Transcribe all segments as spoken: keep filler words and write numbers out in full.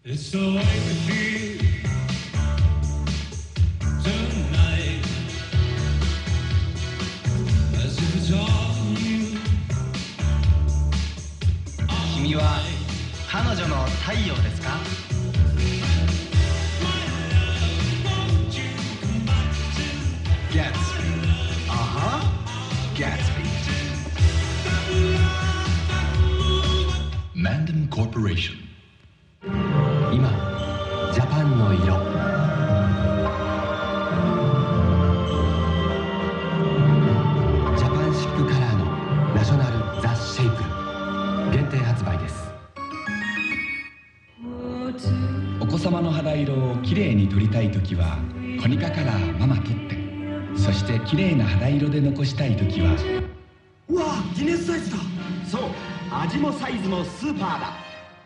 It's the way we feel tonight, as if it's all you. 君は彼女の太陽ですか？ Gatsby. Uh-huh. Gatsby. Mandem Corporation. 今ジャパンの色ジャパンシックカラーのナショナルザ・シェイプル限定発売です。 お子様の肌色をきれいに撮りたいときはコニカカラーママ撮って、そしてきれいな肌色で残したいときは、 うわあ、ギネスサイズだ。そう、味もサイズもスーパーだ。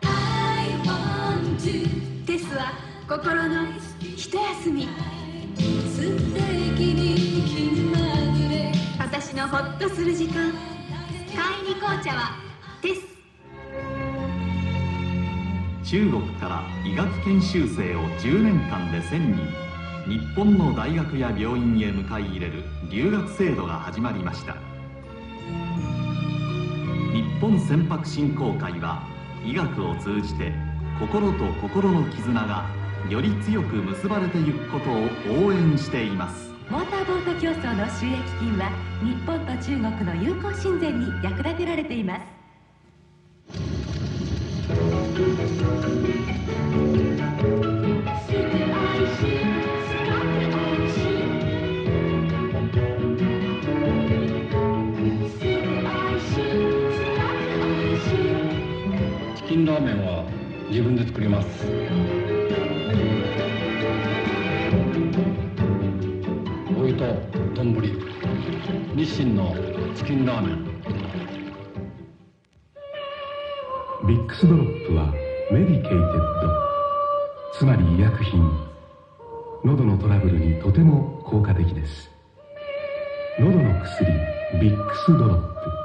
テスは心の一休み。素敵に気まぐれ、私のホッとする時間。会員に紅茶はテス。 中国から医学研修生をじゅうねんかんでせんにん、日本の大学や病院へ迎え入れる留学制度が始まりました。日本船舶振興会は医学を通じて心と心の絆がより強く結ばれていくことを応援しています。 モーターボート競争の収益金は日本と中国の友好親善に役立てられています。 チキンラーメンは自分で作ります。お湯と丼、日清のチキンラーメン。 ビックスドロップはメディケイテッド、つまり医薬品。喉のトラブルにとても効果的です。喉の薬ビックスドロップ。